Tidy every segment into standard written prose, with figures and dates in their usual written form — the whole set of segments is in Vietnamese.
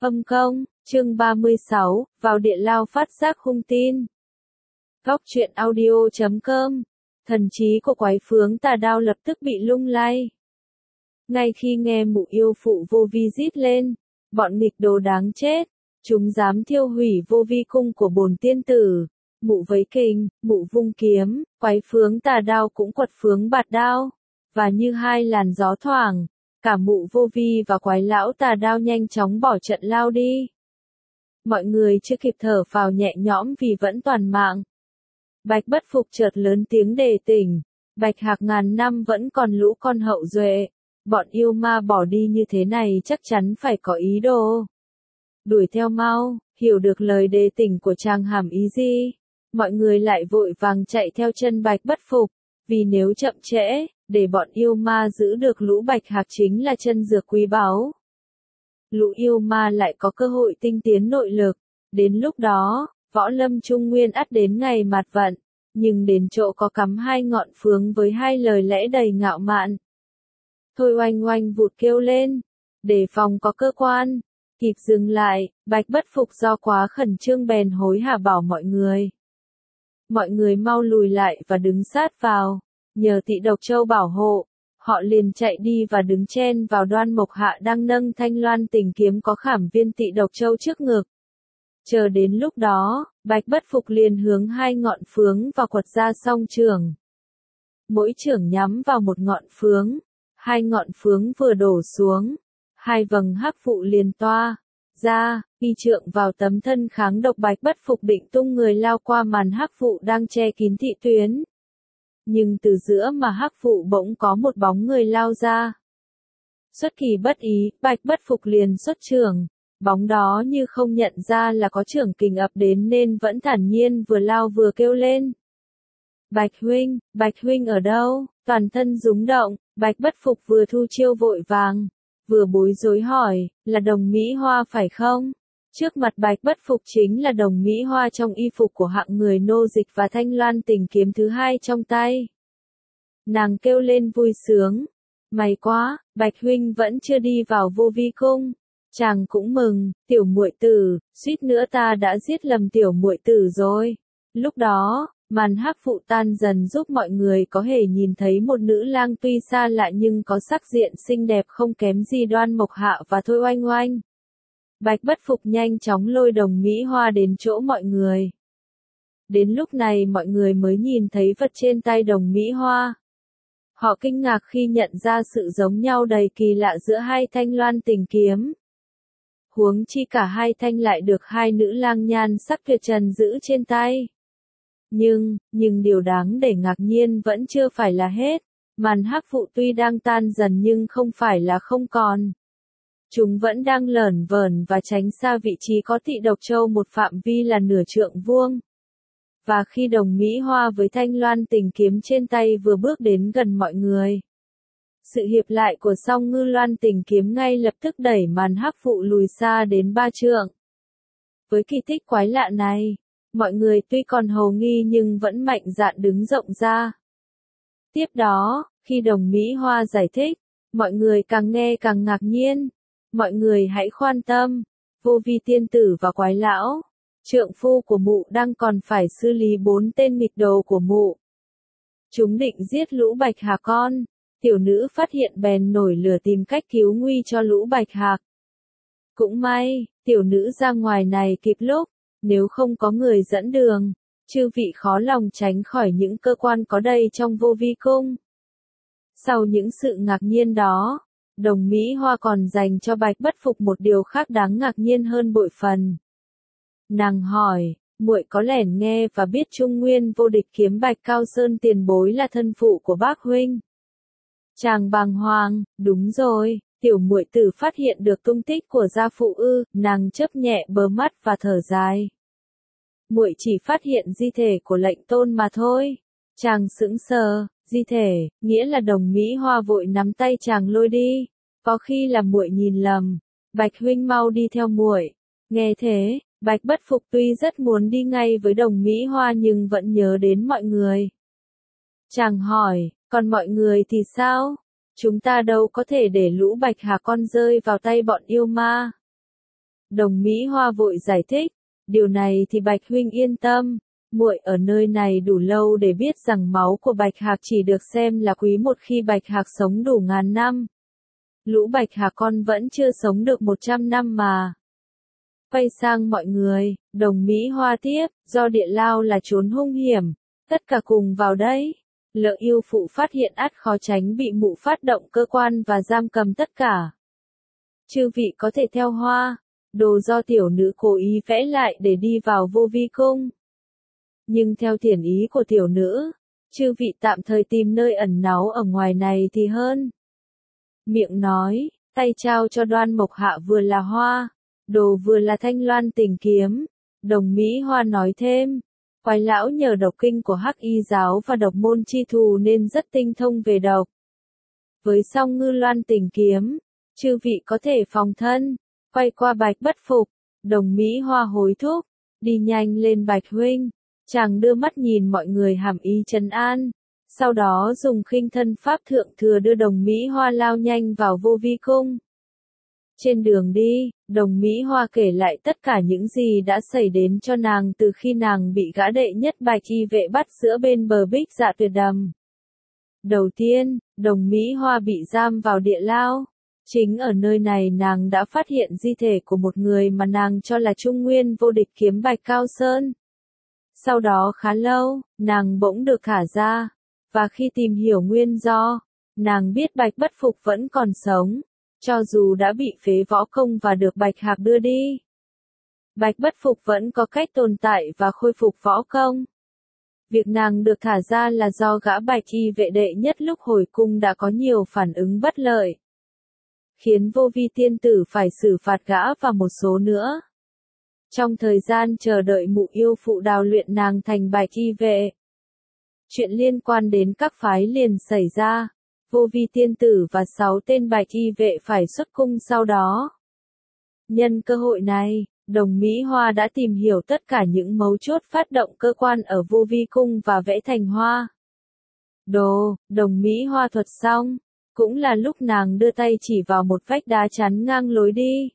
Âm công, chương 36, vào địa lao phát giác hung tin. Góc truyện audio.com. Thần trí của quái phướng Tà Đao lập tức bị lung lay. Ngay khi nghe mụ yêu phụ vô vi rít lên, bọn nghịch đồ đáng chết, chúng dám thiêu hủy vô vi cung của bổn tiên tử. Mụ vấy kình, mụ vung kiếm, quái phướng Tà Đao cũng quật phướng bạt đao, và như hai làn gió thoảng, cả mụ vô vi và quái lão Tà Đao nhanh chóng bỏ trận lao đi. Mọi người chưa kịp thở phào nhẹ nhõm vì vẫn toàn mạng. Bạch Bất Phục chợt lớn tiếng đề tỉnh, Bạch Hạc ngàn năm vẫn còn lũ con hậu duệ, bọn yêu ma bỏ đi như thế này chắc chắn phải có ý đồ. Đuổi theo mau, hiểu được lời đề tỉnh của chàng hàm ý gì, mọi người lại vội vàng chạy theo chân Bạch Bất Phục, vì nếu chậm trễ, để bọn yêu ma giữ được lũ Bạch Hạc chính là chân dược quý báu. Lũ yêu ma lại có cơ hội tinh tiến nội lực, đến lúc đó, võ lâm trung nguyên ắt đến ngày mạt vận, nhưng đến chỗ có cắm hai ngọn phướng với hai lời lẽ đầy ngạo mạn. Thôi oanh oanh vụt kêu lên, đề phòng có cơ quan, kịp dừng lại, Bạch Bất Phục do quá khẩn trương bèn hối hả bảo mọi người. Mọi người mau lùi lại và đứng sát vào, nhờ Tị Độc Châu bảo hộ, họ liền chạy đi và đứng chen vào Đoan Mộc Hạ đang nâng thanh loan tình kiếm có khảm viên Tị Độc Châu trước ngực. Chờ đến lúc đó, Bạch Bất Phục liền hướng hai ngọn phướng và quật ra song trường. Mỗi chưởng nhắm vào một ngọn phướng, hai ngọn phướng vừa đổ xuống, hai vầng hắc vụ liền toa ra, y trượng vào tấm thân kháng độc. Bạch Bất Phục định tung người lao qua màn hắc vụ đang che kín thị tuyến. Nhưng từ giữa mà hắc vụ bỗng có một bóng người lao ra. Xuất kỳ bất ý, Bạch Bất Phục liền xuất chưởng, bóng đó như không nhận ra là có chưởng kình ập đến nên vẫn thản nhiên vừa lao vừa kêu lên. Bạch huynh ở đâu? Toàn thân rúng động, Bạch Bất Phục vừa thu chiêu vội vàng, vừa bối rối hỏi, là Đồng Mỹ Hoa phải không? Trước mặt Bạch Bất Phục chính là Đồng Mỹ Hoa trong y phục của hạng người nô dịch và thanh loan tình kiếm thứ hai trong tay. Nàng kêu lên vui sướng, may quá, Bạch huynh vẫn chưa đi vào vô vi cung. Chàng cũng mừng, tiểu muội tử, suýt nữa ta đã giết lầm tiểu muội tử rồi. Lúc đó, màn hắc vụ tan dần giúp mọi người có thể nhìn thấy một nữ lang tuy xa lạ nhưng có sắc diện xinh đẹp không kém gì Đoan Mộc Hạ và Thôi Oanh Oanh. Bạch Bất Phục nhanh chóng lôi Đồng Mỹ Hoa đến chỗ mọi người. Đến lúc này mọi người mới nhìn thấy vật trên tay Đồng Mỹ Hoa. Họ kinh ngạc khi nhận ra sự giống nhau đầy kỳ lạ giữa hai thanh loan tình kiếm. Huống chi cả hai thanh lại được hai nữ lang nhan sắc tuyệt trần giữ trên tay. Nhưng điều đáng để ngạc nhiên vẫn chưa phải là hết. Màn hắc vụ tuy đang tan dần nhưng không phải là không còn. Chúng vẫn đang lởn vởn và tránh xa vị trí có Tị Độc Châu một phạm vi là nửa trượng vuông. Và khi Đồng Mỹ Hoa với thanh loan tình kiếm trên tay vừa bước đến gần mọi người, sự hiệp lại của song ngư loan tình kiếm ngay lập tức đẩy màn hắc vụ lùi xa đến 3 trượng. Với kỳ tích quái lạ này, mọi người tuy còn hồ nghi nhưng vẫn mạnh dạn đứng rộng ra. Tiếp đó, khi Đồng Mỹ Hoa giải thích, mọi người càng nghe càng ngạc nhiên. Mọi người hãy khoan tâm, vô vi tiên tử và quái lão, trượng phu của mụ đang còn phải xử lý 4 tên nghịch đồ của mụ. Chúng định giết lũ Bạch Hạc con. Tiểu nữ phát hiện bèn nổi lửa tìm cách cứu nguy cho lũ Bạch Hạc. Cũng may, tiểu nữ ra ngoài này kịp lúc, nếu không có người dẫn đường, chư vị khó lòng tránh khỏi những cơ quan có đây trong vô vi cung. Sau những sự ngạc nhiên đó, Đồng Mỹ Hoa còn dành cho Bạch Bất Phục một điều khác đáng ngạc nhiên hơn bội phần. Nàng hỏi, muội có lẻn nghe và biết Trung Nguyên vô địch kiếm Bạch Cao Sơn tiền bối là thân phụ của bác huynh? Chàng bàng hoàng, đúng rồi, tiểu muội tử phát hiện được tung tích của gia phụ ư? Nàng chớp nhẹ bờ mắt và thở dài. Muội chỉ phát hiện di thể của lệnh tôn mà thôi. Chàng sững sờ, di thể, nghĩa là Đồng Mỹ Hoa vội nắm tay chàng lôi đi. Có khi là muội nhìn lầm. Bạch huynh mau đi theo muội. Nghe thế, Bạch Bất Phục tuy rất muốn đi ngay với Đồng Mỹ Hoa nhưng vẫn nhớ đến mọi người. Chàng hỏi, còn mọi người thì sao? Chúng ta đâu có thể để lũ Bạch Hà con rơi vào tay bọn yêu ma. Đồng Mỹ Hoa vội giải thích, điều này thì Bạch huynh yên tâm, muội ở nơi này đủ lâu để biết rằng máu của Bạch Hạc chỉ được xem là quý một khi Bạch Hạc sống đủ ngàn năm. Lũ Bạch Hạc con vẫn chưa sống được 100 năm mà. Quay sang mọi người, Đồng Mỹ Hoa tiếp, do địa lao là chốn hung hiểm, tất cả cùng vào đây. Lỡ yêu phụ phát hiện ắt khó tránh bị mụ phát động cơ quan và giam cầm tất cả. Chư vị có thể theo Hoa, đồ do tiểu nữ cố ý vẽ lại để đi vào Vô Vi cung. Nhưng theo thiển ý của tiểu nữ, chư vị tạm thời tìm nơi ẩn náu ở ngoài này thì hơn. Miệng nói, tay trao cho Đoan Mộc Hạ vừa là hoa, đồ vừa là thanh loan tình kiếm. Đồng Mỹ Hoa nói thêm, Quái lão nhờ độc kinh của Hắc Y giáo và độc môn chi thù nên rất tinh thông về độc. Với song ngư loan tình kiếm, chư vị có thể phòng thân. Quay qua Bạch Bất Phục, Đồng Mỹ Hoa hối thúc, đi nhanh lên Bạch huynh. Chàng đưa mắt nhìn mọi người hàm ý trấn an, sau đó dùng khinh thân pháp thượng thừa đưa Đồng Mỹ Hoa lao nhanh vào Vô Vi cung. Trên đường đi, Đồng Mỹ Hoa kể lại tất cả những gì đã xảy đến cho nàng từ khi nàng bị gã đệ nhất Bạch y vệ bắt giữa bên bờ Bích Dạ Tuyệt Đầm. Đầu tiên, Đồng Mỹ Hoa bị giam vào địa lao. Chính ở nơi này nàng đã phát hiện di thể của một người mà nàng cho là Trung Nguyên vô địch kiếm Bạch Cao Sơn. Sau đó khá lâu, nàng bỗng được thả ra, và khi tìm hiểu nguyên do, nàng biết Bạch Bất Phục vẫn còn sống, cho dù đã bị phế võ công và được Bạch Hạc đưa đi. Bạch Bất Phục vẫn có cách tồn tại và khôi phục võ công. Việc nàng được thả ra là do gã Bạch y vệ đệ nhất lúc hồi cung đã có nhiều phản ứng bất lợi, khiến Vô Vi tiên tử phải xử phạt gã và một số nữa. Trong thời gian chờ đợi mụ yêu phụ đào luyện nàng thành Bạch y vệ, chuyện liên quan đến các phái liền xảy ra. Vô Vi tiên tử và 6 tên Bạch y vệ phải xuất cung sau đó. Nhân cơ hội này, Đồng Mỹ Hoa đã tìm hiểu tất cả những mấu chốt phát động cơ quan ở Vô Vi cung và vẽ thành hoa. Đồng Mỹ Hoa thuật xong, cũng là lúc nàng đưa tay chỉ vào một vách đá chắn ngang lối đi.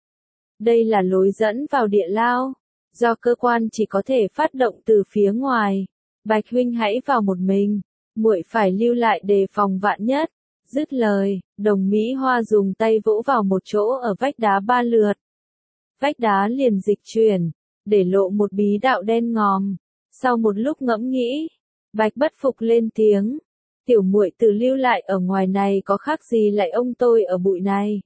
Đây là lối dẫn vào địa lao, do cơ quan chỉ có thể phát động từ phía ngoài. Bạch huynh hãy vào một mình, muội phải lưu lại đề phòng vạn nhất. Dứt lời, Đồng Mỹ Hoa dùng tay vỗ vào một chỗ ở vách đá 3 lượt. Vách đá liền dịch chuyển, để lộ một bí đạo đen ngòm. Sau một lúc ngẫm nghĩ, Bạch Bất Phục lên tiếng, tiểu muội tự lưu lại ở ngoài này có khác gì lại ông tôi ở bụi này.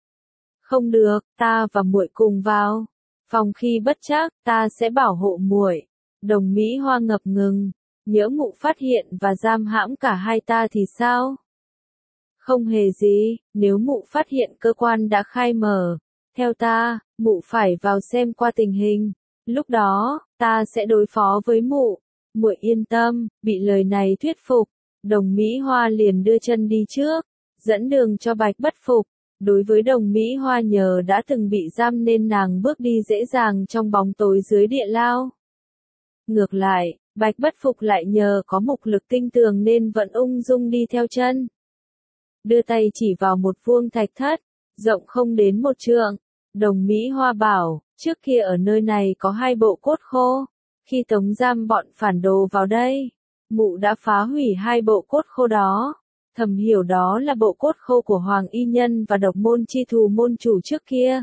Không được, ta và muội cùng vào. Phòng khi bất trắc, ta sẽ bảo hộ muội. Đồng Mỹ Hoa ngập ngừng, nhỡ mụ phát hiện và giam hãm cả hai ta thì sao? Không hề gì, nếu mụ phát hiện cơ quan đã khai mở, theo ta, mụ phải vào xem qua tình hình. Lúc đó, ta sẽ đối phó với mụ. Muội yên tâm. Bị lời này thuyết phục, Đồng Mỹ Hoa liền đưa chân đi trước, dẫn đường cho Bạch Bất Phục. Đối với Đồng Mỹ Hoa nhờ đã từng bị giam nên nàng bước đi dễ dàng trong bóng tối dưới địa lao. Ngược lại, Bạch Bất Phục lại nhờ có mục lực tinh tường nên vẫn ung dung đi theo chân. Đưa tay chỉ vào một vuông thạch thất, rộng không đến 1 trượng. Đồng Mỹ Hoa bảo, trước kia ở nơi này có 2 bộ cốt khô. Khi tống giam bọn phản đồ vào đây, mụ đã phá hủy 2 bộ cốt khô đó. Thầm hiểu đó là bộ cốt khô của Hoàng Y Nhân và độc môn chi thù môn chủ trước kia.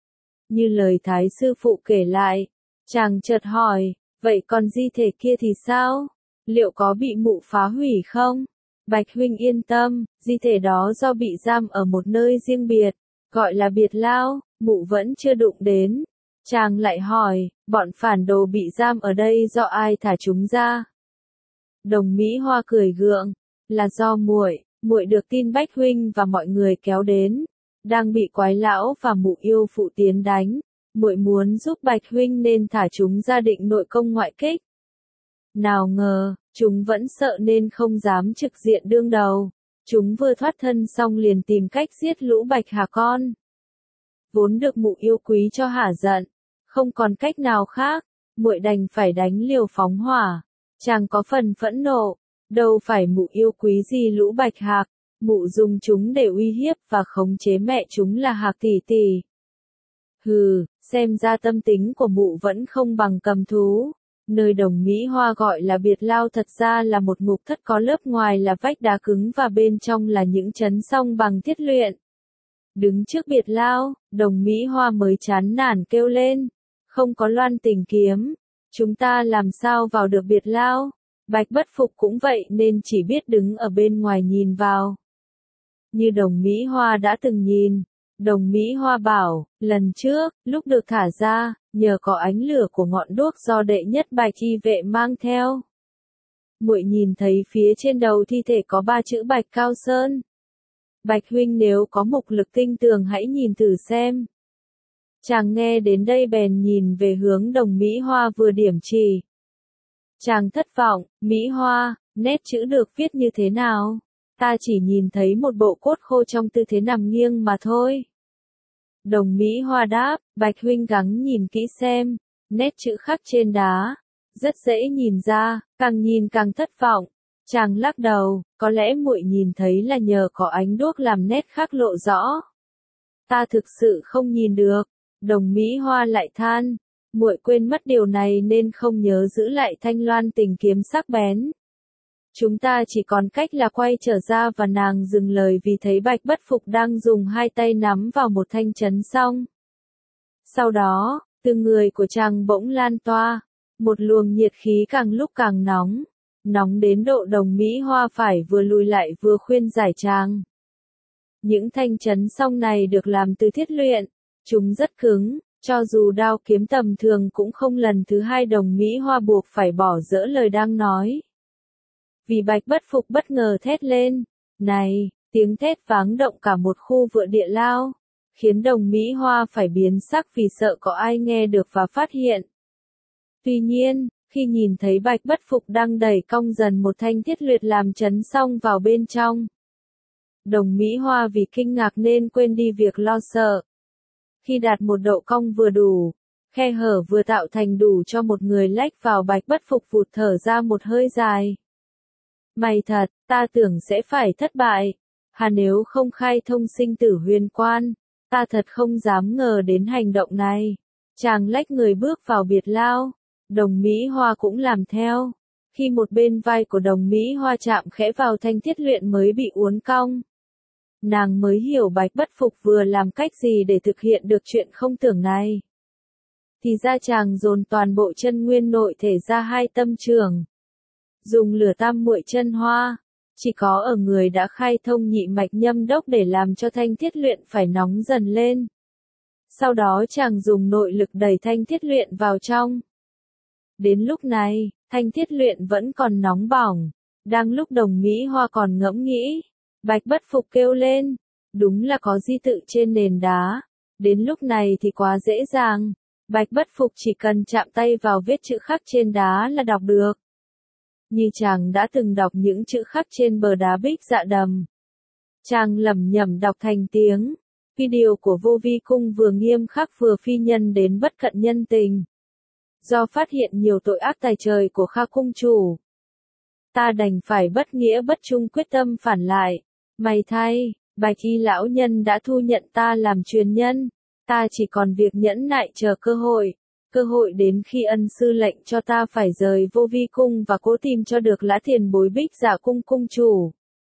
Như lời Thái sư phụ kể lại, chàng chợt hỏi, vậy còn di thể kia thì sao? Liệu có bị mụ phá hủy không? Bạch huynh yên tâm, di thể đó do bị giam ở một nơi riêng biệt, gọi là biệt lao, mụ vẫn chưa đụng đến. Chàng lại hỏi, bọn phản đồ bị giam ở đây do ai thả chúng ra? Đồng Mỹ Hoa cười gượng, là do muội được tin Bách huynh và mọi người kéo đến, đang bị quái lão và mụ yêu phụ tiến đánh, muội muốn giúp Bạch huynh nên thả chúng ra định nội công ngoại kích. Nào ngờ, chúng vẫn sợ nên không dám trực diện đương đầu, chúng vừa thoát thân xong liền tìm cách giết lũ Bạch Hà con. Vốn được mụ yêu quý cho hả giận, không còn cách nào khác, muội đành phải đánh liều phóng hỏa. Chàng có phần phẫn nộ, đâu phải mụ yêu quý gì lũ Bạch Hạc, mụ dùng chúng để uy hiếp và khống chế mẹ chúng là Hạc tỷ tỷ. Hừ, Xem ra tâm tính của mụ vẫn không bằng cầm thú. Nơi Đồng Mỹ Hoa gọi là biệt lao thật ra là một ngục thất có lớp ngoài là vách đá cứng và bên trong là những trấn song bằng thiết luyện. Đứng trước biệt lao, Đồng Mỹ Hoa mới chán nản kêu lên. Không có Loan Tình kiếm. Chúng ta làm sao vào được biệt lao? Bạch Bất Phục cũng vậy nên chỉ biết đứng ở bên ngoài nhìn vào. Như Đồng Mỹ Hoa đã từng nhìn. Đồng Mỹ Hoa bảo, lần trước, lúc được thả ra, nhờ có ánh lửa của ngọn đuốc do đệ nhất Bạch y vệ mang theo. Muội nhìn thấy phía trên đầu thi thể có 3 chữ Bạch Cao Sơn. Bạch huynh nếu có mục lực tinh tường hãy nhìn thử xem. Chàng nghe đến đây bèn nhìn về hướng Đồng Mỹ Hoa vừa điểm chỉ. Chàng thất vọng, Mỹ Hoa, nét chữ được viết như thế nào? Ta chỉ nhìn thấy một bộ cốt khô trong tư thế nằm nghiêng mà thôi. Đồng Mỹ Hoa đáp, Bạch huynh gắng nhìn kỹ xem, nét chữ khắc trên đá, rất dễ nhìn ra, càng nhìn càng thất vọng. Chàng lắc đầu, có lẽ muội nhìn thấy là nhờ có ánh đuốc làm nét khắc lộ rõ. Ta thực sự không nhìn được. Đồng Mỹ Hoa lại than, muội quên mất điều này nên không nhớ giữ lại thanh Loan Tình kiếm sắc bén. Chúng ta chỉ còn cách là quay trở ra và nàng dừng lời vì thấy Bạch Bất Phục đang dùng 2 tay nắm vào một thanh trấn song. Sau đó, từ người của chàng bỗng lan toa, một luồng nhiệt khí càng lúc càng nóng, nóng đến độ Đồng Mỹ Hoa phải vừa lùi lại vừa khuyên giải chàng. Những thanh trấn song này được làm từ thiết luyện, chúng rất cứng, cho dù đao kiếm tầm thường cũng không. Lần thứ 2 Đồng Mỹ Hoa buộc phải bỏ dỡ lời đang nói. Vì Bạch Bất Phục bất ngờ thét lên, này, tiếng thét váng động cả một khu vựa địa lao, khiến Đồng Mỹ Hoa phải biến sắc vì sợ có ai nghe được và phát hiện. Tuy nhiên, khi nhìn thấy Bạch Bất Phục đang đẩy cong dần một thanh thiết luyện làm trấn song vào bên trong, Đồng Mỹ Hoa vì kinh ngạc nên quên đi việc lo sợ. Khi đạt một độ cong vừa đủ, khe hở vừa tạo thành đủ cho một người lách vào, Bạch Bất Phục vụt thở ra một hơi dài. May thật, ta tưởng sẽ phải thất bại. Nếu không khai thông sinh tử huyền quan, ta thật không dám ngờ đến hành động này. Chàng lách người bước vào biệt lao, Đồng Mỹ Hoa cũng làm theo. Khi một bên vai của Đồng Mỹ Hoa chạm khẽ vào thanh thiết luyện mới bị uốn cong, nàng mới hiểu Bạch Bất Phục vừa làm cách gì để thực hiện được chuyện không tưởng này. Thì ra chàng dồn toàn bộ chân nguyên nội thể ra 2 tâm trường. Dùng lửa tam muội chân hoa, chỉ có ở người đã khai thông nhị mạch nhâm đốc để làm cho thanh thiết luyện phải nóng dần lên. Sau đó chàng dùng nội lực đẩy thanh thiết luyện vào trong. Đến lúc này, thanh thiết luyện vẫn còn nóng bỏng. Đang lúc Đồng Mỹ Hoa còn ngẫm nghĩ, Bạch Bất Phục kêu lên, đúng là có di tự trên nền đá. Đến lúc này thì quá dễ dàng, Bạch Bất Phục chỉ cần chạm tay vào vết chữ khắc trên đá là đọc được. Như chàng đã từng đọc những chữ khắc trên bờ đá Bích Dạ Đầm. Chàng lẩm nhẩm đọc thành tiếng. Video của Vô Vi Cung vừa nghiêm khắc vừa phi nhân đến bất cận nhân tình. Do phát hiện nhiều tội ác tài trời của Kha cung chủ, ta đành phải bất nghĩa bất trung quyết tâm phản lại. May thay, Bạch y lão nhân đã thu nhận ta làm truyền nhân. Ta chỉ còn việc nhẫn nại chờ cơ hội. Cơ hội đến khi ân sư lệnh cho ta phải rời Vô Vi Cung và cố tìm cho được Lã Tiền Bối Bích Dạ Cung cung chủ.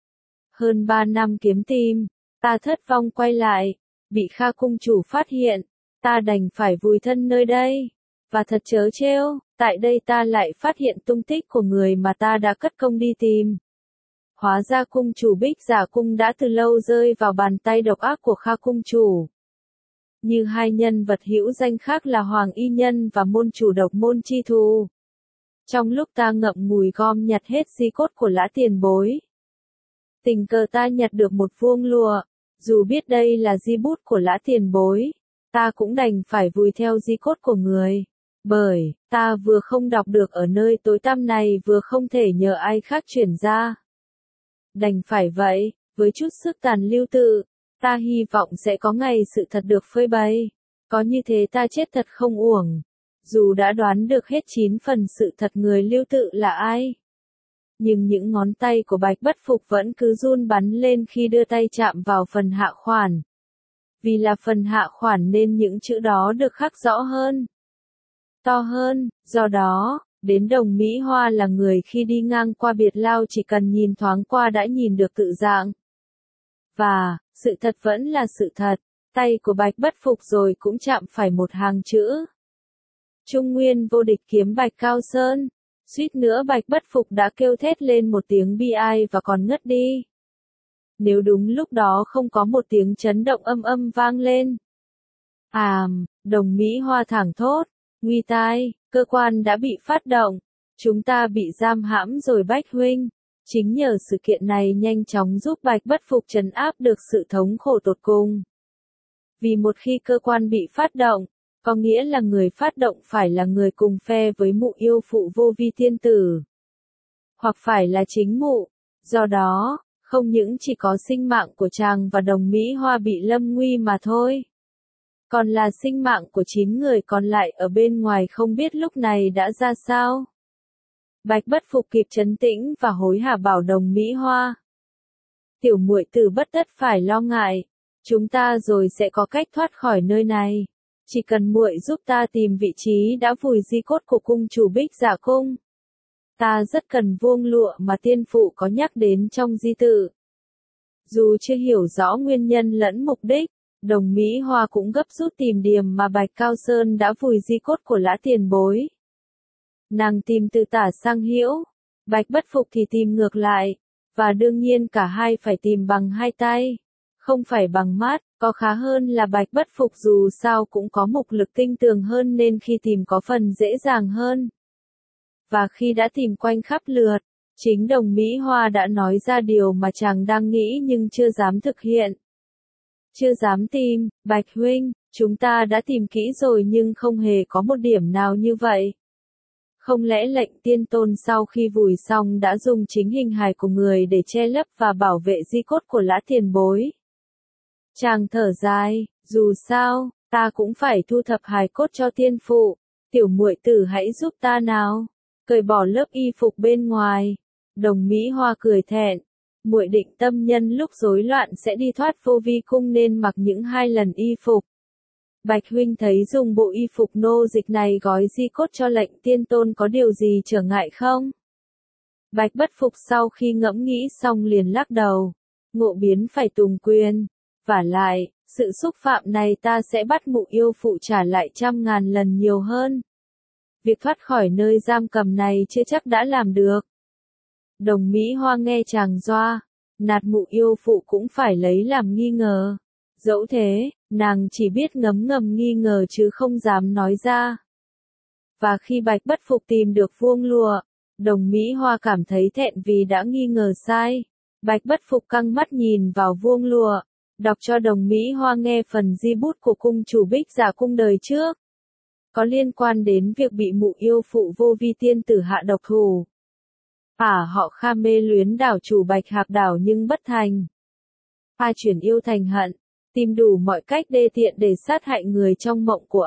Hơn 3 năm kiếm tìm, ta thất vong quay lại, bị Kha cung chủ phát hiện, ta đành phải vùi thân nơi đây. Và thật trớ trêu, tại đây ta lại phát hiện tung tích của người mà ta đã cất công đi tìm. Hóa ra cung chủ Bích Dạ Cung đã từ lâu rơi vào bàn tay độc ác của Kha cung chủ. Như 2 nhân vật hữu danh khác là Hoàng Y Nhân và môn chủ Độc Môn Chi Thù. Trong lúc ta ngậm ngùi gom nhặt hết di cốt của Lã Tiền Bối, tình cờ ta nhặt được một vuông lụa. Dù biết đây là di bút của Lã Tiền Bối, ta cũng đành phải vùi theo di cốt của người. Bởi, ta vừa không đọc được ở nơi tối tăm này vừa không thể nhờ ai khác chuyển ra. Đành phải vậy, với chút sức tàn lưu tự, ta hy vọng sẽ có ngày sự thật được phơi bày. Có như thế ta chết thật không uổng. Dù đã đoán được hết 9 phần sự thật người lưu tự là ai, nhưng những ngón tay của Bạch Bất Phục vẫn cứ run bắn lên khi đưa tay chạm vào phần hạ khoản. Vì là phần hạ khoản nên những chữ đó được khắc rõ hơn, to hơn, do đó, đến Đồng Mỹ Hoa là người khi đi ngang qua Biệt Lao chỉ cần nhìn thoáng qua đã nhìn được tự dạng. Và, sự thật vẫn là sự thật, tay của Bạch Bất Phục rồi cũng chạm phải một hàng chữ. Trung Nguyên vô địch kiếm Bạch Cao Sơn, suýt nữa Bạch Bất Phục đã kêu thét lên một tiếng bi ai và còn ngất đi. Nếu đúng lúc đó không có một tiếng chấn động âm âm vang lên. Đồng Mỹ Hoa thảng thốt, nguy tai, cơ quan đã bị phát động, chúng ta bị giam hãm rồi Bách huynh. Chính nhờ sự kiện này nhanh chóng giúp Bạch Bất Phục trấn áp được sự thống khổ tột cùng. Vì một khi cơ quan bị phát động, có nghĩa là người phát động phải là người cùng phe với mụ yêu phụ Vô Vi Thiên Tử. Hoặc phải là chính mụ, do đó, không những chỉ có sinh mạng của chàng và Đồng Mỹ Hoa bị lâm nguy mà thôi. Còn là sinh mạng của 9 người còn lại ở bên ngoài không biết lúc này đã ra sao. Bạch Bất Phục kịp trấn tĩnh và hối hả bảo Đồng Mỹ Hoa. Tiểu muội tử bất tất phải lo ngại, chúng ta rồi sẽ có cách thoát khỏi nơi này. Chỉ cần muội giúp ta tìm vị trí đã vùi di cốt của cung chủ Bích Dạ Cung. Ta rất cần vuông lụa mà tiên phụ có nhắc đến trong di tự. Dù chưa hiểu rõ nguyên nhân lẫn mục đích, Đồng Mỹ Hoa cũng gấp rút tìm điểm mà Bạch Cao Sơn đã vùi di cốt của lã tiền bối. Nàng tìm từ tả sang hữu, Bạch Bất Phục thì tìm ngược lại, và đương nhiên cả hai phải tìm bằng hai tay, không phải bằng mắt, có khá hơn là Bạch Bất Phục dù sao cũng có mục lực tinh tường hơn nên khi tìm có phần dễ dàng hơn. Và khi đã tìm quanh khắp lượt, chính Đồng Mỹ Hoa đã nói ra điều mà chàng đang nghĩ nhưng chưa dám thực hiện. Chưa dám tìm, Bạch huynh, chúng ta đã tìm kỹ rồi nhưng không hề có một điểm nào như vậy. Không lẽ lệnh tiên tôn sau khi vùi xong đã dùng chính hình hài của người để che lấp và bảo vệ di cốt của lã tiền bối? Chàng thở dài, dù sao, ta cũng phải thu thập hài cốt cho tiên phụ, tiểu muội tử hãy giúp ta nào. Cởi bỏ lớp y phục bên ngoài. Đồng Mỹ Hoa cười thẹn, muội định tâm nhân lúc rối loạn sẽ đi thoát Vô Vi cung nên mặc những 2 lần y phục. Bạch huynh thấy dùng bộ y phục nô dịch này gói di cốt cho lệnh tiên tôn có điều gì trở ngại không? Bạch Bất Phục sau khi ngẫm nghĩ xong liền lắc đầu, ngộ biến phải tùng quyền, vả lại, sự xúc phạm này ta sẽ bắt mụ yêu phụ trả lại 100.000 lần nhiều hơn. Việc thoát khỏi nơi giam cầm này chưa chắc đã làm được. Đồng Mỹ Hoa nghe chàng doa, nạt mụ yêu phụ cũng phải lấy làm nghi ngờ. Dẫu thế, nàng chỉ biết ngấm ngầm nghi ngờ chứ không dám nói ra. Và khi Bạch Bất Phục tìm được vuông lụa, Đồng Mỹ Hoa cảm thấy thẹn vì đã nghi ngờ sai. Bạch Bất Phục căng mắt nhìn vào vuông lụa, đọc cho Đồng Mỹ Hoa nghe phần di bút của cung chủ Bích Dạ Cung đời trước. Có liên quan đến việc bị mụ yêu phụ Vô Vi tiên tử hạ độc thủ. Họ Kha mê luyến đảo chủ Bạch Hạc đảo nhưng bất thành. Chuyển yêu thành hận, tìm đủ mọi cách đê tiện để sát hại người trong mộng của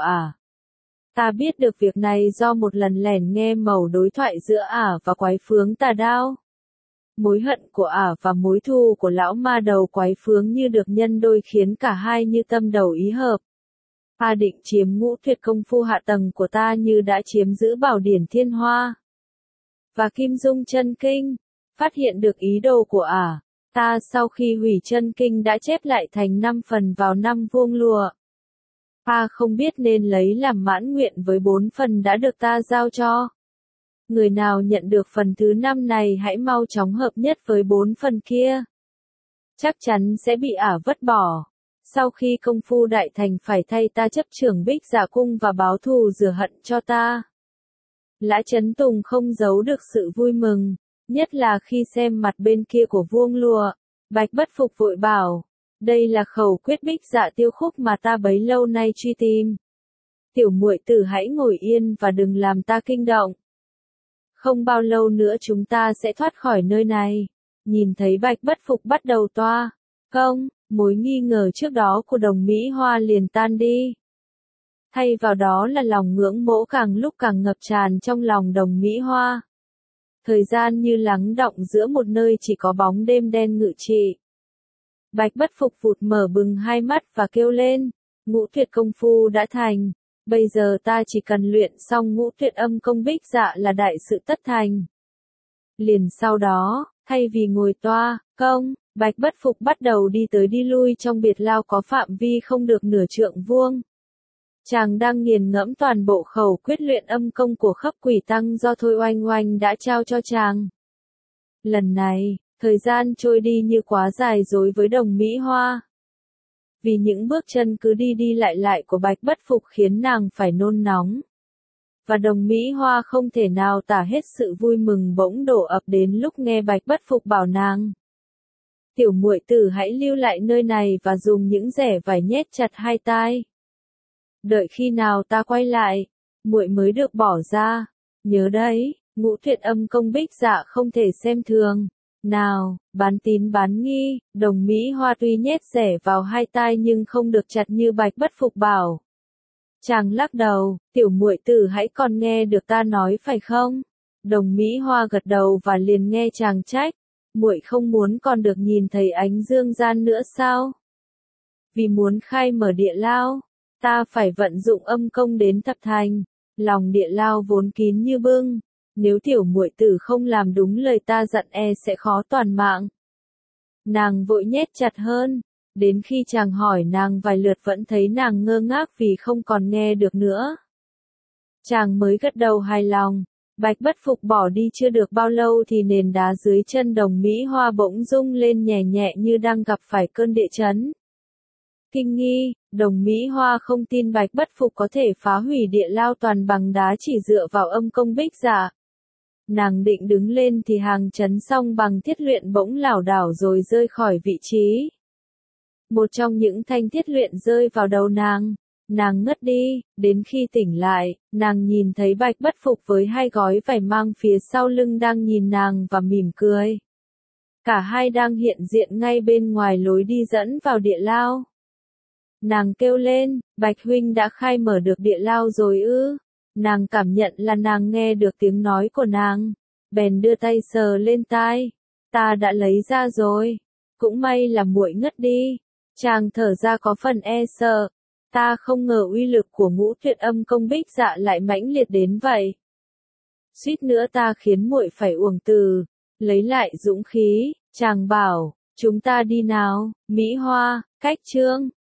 Ta biết được việc này do một lần lẻn nghe mẩu đối thoại giữa và Quái Phướng Tà Đao. Mối hận của và mối thù của lão ma đầu Quái Phướng như được nhân đôi khiến cả hai như tâm đầu ý hợp. Định chiếm ngũ tuyệt công phu hạ tầng của ta như đã chiếm giữ bảo điển thiên hoa. Và Kim Dung chân kinh, phát hiện được ý đồ của ta sau khi hủy chân kinh đã chép lại thành 5 phần vào 5 vuông lụa. Không biết nên lấy làm mãn nguyện với 4 phần đã được ta giao cho. Người nào nhận được phần thứ 5 này hãy mau chóng hợp nhất với 4 phần kia. Chắc chắn sẽ bị vứt bỏ. Sau khi công phu đại thành phải thay ta chấp trưởng Bích Dạ Cung và báo thù rửa hận cho ta. Lã Chấn Tùng không giấu được sự vui mừng, nhất là khi xem mặt bên kia của vuông lụa. Bạch Bất Phục vội bảo, đây là khẩu quyết Bích Dạ Tiêu Khúc mà ta bấy lâu nay truy tìm. Tiểu muội tử hãy ngồi yên và đừng làm ta kinh động. Không bao lâu nữa chúng ta sẽ thoát khỏi nơi này. Nhìn thấy Bạch Bất Phục bắt đầu toa công, mối nghi ngờ trước đó của Đồng Mỹ Hoa liền tan đi. Thay vào đó là lòng ngưỡng mộ càng lúc càng ngập tràn trong lòng Đồng Mỹ Hoa. Thời gian như lắng đọng giữa một nơi chỉ có bóng đêm đen ngự trị. Bạch Bất Phục vụt mở bừng hai mắt và kêu lên, ngũ tuyệt công phu đã thành, bây giờ ta chỉ cần luyện xong ngũ tuyệt âm công bích dạ là đại sự tất thành. Liền sau đó, thay vì ngồi toa, công, Bạch Bất Phục bắt đầu đi tới đi lui trong biệt lao có phạm vi không được nửa trượng vuông. Chàng đang nghiền ngẫm toàn bộ khẩu quyết luyện âm công của Khấp Quỷ Tăng do Thôi Oanh Oanh đã trao cho chàng. Lần này, thời gian trôi đi như quá dài dối với Đồng Mỹ Hoa. Vì những bước chân cứ đi đi lại lại của Bạch Bất Phục khiến nàng phải nôn nóng. Và Đồng Mỹ Hoa không thể nào tả hết sự vui mừng bỗng đổ ập đến lúc nghe Bạch Bất Phục bảo nàng. Tiểu muội tử hãy lưu lại nơi này và dùng những rẻ vải nhét chặt hai tai. Đợi khi nào ta quay lại, muội mới được bỏ ra. Nhớ đấy, ngũ tuyệt âm công bích dạ không thể xem thường. Nào, bán tín bán nghi, Đồng Mỹ Hoa tuy nhét rẻ vào hai tai nhưng không được chặt như Bạch Bất Phục bảo. Chàng lắc đầu, tiểu muội tử hãy còn nghe được ta nói phải không? Đồng Mỹ Hoa gật đầu và liền nghe chàng trách, muội không muốn còn được nhìn thấy ánh dương gian nữa sao? Vì muốn khai mở địa lao, ta phải vận dụng âm công đến thập thành, lòng địa lao vốn kín như bưng, nếu tiểu muội tử không làm đúng lời ta dặn sẽ khó toàn mạng. Nàng vội nhét chặt hơn, đến khi chàng hỏi nàng vài lượt vẫn thấy nàng ngơ ngác vì không còn nghe được nữa. Chàng mới gật đầu hài lòng. Bạch Bất Phục bỏ đi chưa được bao lâu thì nền đá dưới chân Đồng Mỹ Hoa bỗng rung lên nhẹ nhẹ như đang gặp phải cơn địa chấn. Kinh nghi, Đồng Mỹ Hoa không tin Bạch Bất Phục có thể phá hủy địa lao toàn bằng đá chỉ dựa vào âm công bích dạ. Nàng định đứng lên thì hàng chấn xong bằng thiết luyện bỗng lảo đảo rồi rơi khỏi vị trí. Một trong những thanh thiết luyện rơi vào đầu nàng. Nàng ngất đi, đến khi tỉnh lại, nàng nhìn thấy Bạch Bất Phục với hai gói vải mang phía sau lưng đang nhìn nàng và mỉm cười. Cả hai đang hiện diện ngay bên ngoài lối đi dẫn vào địa lao. Nàng kêu lên, Bạch huynh đã khai mở được địa lao rồi ư? Nàng cảm nhận là nàng nghe được tiếng nói của nàng, bèn đưa tay sờ lên tai. Ta đã lấy ra rồi. Cũng may là muội ngất đi. Chàng thở ra có phần sợ. Ta không ngờ uy lực của ngũ tuyệt âm công bích dạ lại mãnh liệt đến vậy. Suýt nữa ta khiến muội phải uổng từ. Lấy lại dũng khí, chàng bảo, chúng ta đi nào, Mỹ Hoa, cách chương.